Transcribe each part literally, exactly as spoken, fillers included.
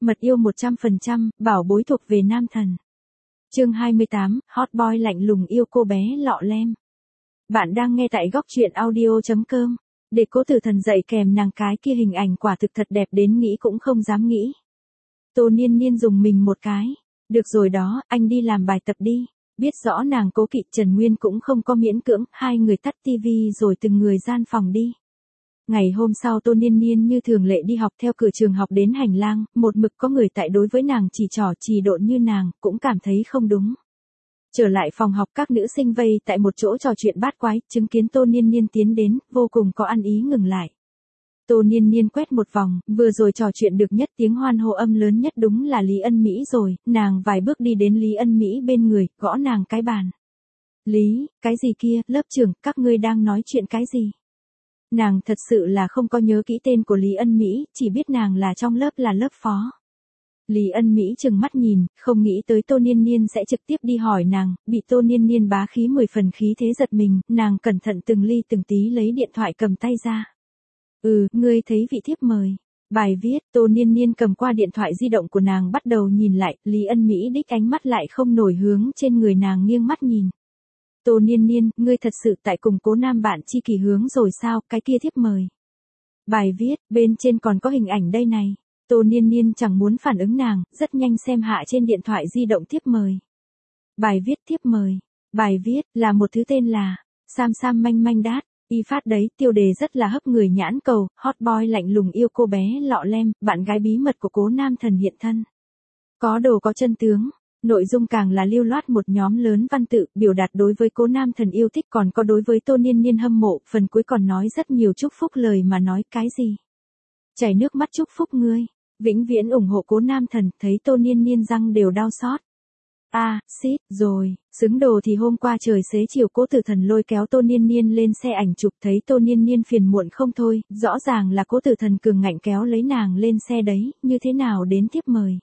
Mật yêu một trăm phần trăm, bảo bối thuộc về nam thần. Chương hai mươi tám, hot boy lạnh lùng yêu cô bé lọ lem. Bạn đang nghe tại góc truyện audio chấm com. Để Cố Tử Thần dạy kèm nàng cái kia hình ảnh quả thực thật đẹp đến nghĩ cũng không dám nghĩ. Tô Niên Niên dùng mình một cái. Được rồi đó, anh đi làm bài tập đi. Biết rõ nàng cố kỵ, Trần Nguyên cũng không có miễn cưỡng, hai người tắt tivi rồi từng người gian phòng đi. Ngày hôm sau Tô Niên Niên như thường lệ đi học, theo cửa trường học đến hành lang, một mực có người tại đối với nàng chỉ trỏ chỉ độn như nàng, cũng cảm thấy không đúng. Trở lại phòng học, các nữ sinh vây tại một chỗ trò chuyện bát quái, chứng kiến Tô Niên Niên tiến đến, vô cùng có ăn ý ngừng lại. Tô Niên Niên quét một vòng, vừa rồi trò chuyện được nhất, tiếng hoan hô âm lớn nhất đúng là Lý Ân Mỹ rồi, nàng vài bước đi đến Lý Ân Mỹ bên người, gõ nàng cái bàn. Lý, cái gì kia, lớp trưởng, các ngươi đang nói chuyện cái gì? Nàng thật sự là không có nhớ kỹ tên của Lý Ân Mỹ, chỉ biết nàng là trong lớp là lớp phó. Lý Ân Mỹ trừng mắt nhìn, không nghĩ tới Tô Niên Niên sẽ trực tiếp đi hỏi nàng, bị Tô Niên Niên bá khí mười phần khí thế giật mình, nàng cẩn thận từng ly từng tí lấy điện thoại cầm tay ra. Ừ, ngươi thấy vị thiếp mời. Bài viết, Tô Niên Niên cầm qua điện thoại di động của nàng bắt đầu nhìn lại, Lý Ân Mỹ đích ánh mắt lại không nổi hướng trên người nàng nghiêng mắt nhìn. Tô Niên Niên, ngươi thật sự tại cùng Cố nam bạn chi kỷ hướng rồi sao, cái kia thiếp mời. Bài viết, bên trên còn có hình ảnh đây này. Tô Niên Niên chẳng muốn phản ứng nàng, rất nhanh xem hạ trên điện thoại di động thiếp mời. Bài viết thiếp mời. Bài viết, là một thứ tên là, Sam Sam manh manh đát, y phát đấy, tiêu đề rất là hấp người nhãn cầu, hot boy lạnh lùng yêu cô bé lọ lem, bạn gái bí mật của Cố nam thần hiện thân. Có đồ có chân tướng. Nội dung càng là lưu loát một nhóm lớn văn tự, biểu đạt đối với Cố nam thần yêu thích, còn có đối với Tô Niên Niên hâm mộ, phần cuối còn nói rất nhiều chúc phúc lời mà nói cái gì. Chảy nước mắt chúc phúc ngươi, vĩnh viễn ủng hộ Cố nam thần, thấy Tô Niên Niên răng đều đau xót. A, à, xít, rồi, xứng đồ thì hôm qua trời xế chiều Cố Tử Thần lôi kéo Tô Niên Niên lên xe ảnh chụp, thấy Tô Niên Niên phiền muộn không thôi, rõ ràng là Cố Tử Thần cường ngạnh kéo lấy nàng lên xe đấy, như thế nào đến tiếp mời.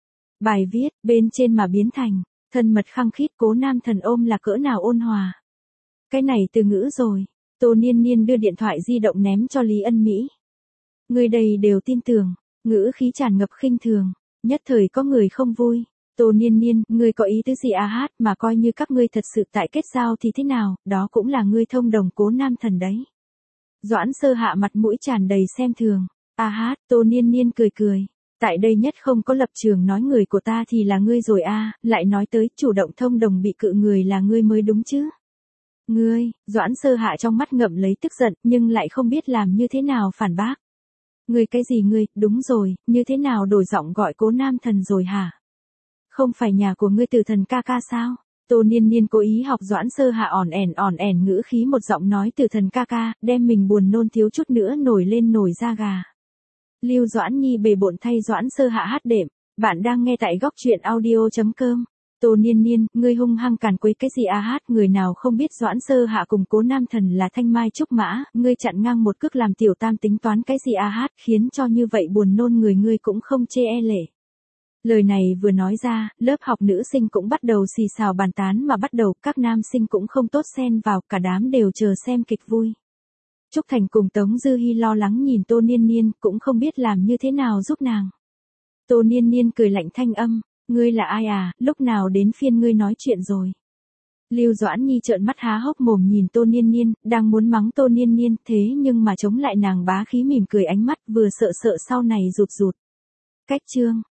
Bài viết, bên trên mà biến thành, thân mật khăng khít Cố nam thần ôm là cỡ nào ôn hòa. Cái này từ ngữ rồi. Tô Niên Niên đưa điện thoại di động ném cho Lý Ân Mỹ. Người đầy đều tin tưởng, ngữ khí tràn ngập khinh thường, nhất thời có người không vui. Tô Niên Niên, ngươi có ý tứ gì à hát, mà coi như các ngươi thật sự tại kết giao thì thế nào, đó cũng là ngươi thông đồng Cố nam thần đấy. Doãn Sơ Hạ mặt mũi tràn đầy xem thường. À hát, Tô Niên Niên cười cười. Tại đây nhất không có lập trường nói người của ta thì là ngươi rồi a, à, lại nói tới chủ động thông đồng bị cự người là ngươi mới đúng chứ. Ngươi, Doãn Sơ Hạ trong mắt ngậm lấy tức giận, nhưng lại không biết làm như thế nào phản bác. Ngươi cái gì ngươi, đúng rồi, như thế nào đổi giọng gọi Cố nam thần rồi hả? Không phải nhà của ngươi Tử Thần ca ca sao? Tô Niên Niên cố ý học Doãn Sơ Hạ ỏn ẻn ỏn ẻn ngữ khí một giọng nói Tử Thần ca ca, đem mình buồn nôn thiếu chút nữa nổi lên nổi da gà. Lưu Doãn Nhi bề bộn thay Doãn Sơ Hạ hát đệm, bạn đang nghe tại góc truyện audio chấm com. Tô Niên Niên, ngươi hung hăng càn quấy cái gì à hát, người nào không biết Doãn Sơ Hạ cùng Cố nam thần là thanh mai trúc mã, ngươi chặn ngang một cước làm tiểu tam tính toán cái gì à hát, khiến cho như vậy buồn nôn người ngươi cũng không chê e lệ. Lời này vừa nói ra, lớp học nữ sinh cũng bắt đầu xì xào bàn tán mà bắt đầu, các nam sinh cũng không tốt xen vào, cả đám đều chờ xem kịch vui. Trúc Thành cùng Tống Dư Hi lo lắng nhìn Tô Niên Niên, cũng không biết làm như thế nào giúp nàng. Tô Niên Niên cười lạnh thanh âm, ngươi là ai à, lúc nào đến phiên ngươi nói chuyện rồi. Lưu Doãn Nhi trợn mắt há hốc mồm nhìn Tô Niên Niên, đang muốn mắng Tô Niên Niên, thế nhưng mà chống lại nàng bá khí mỉm cười ánh mắt, vừa sợ sợ sau này rụt rụt. Cách chương.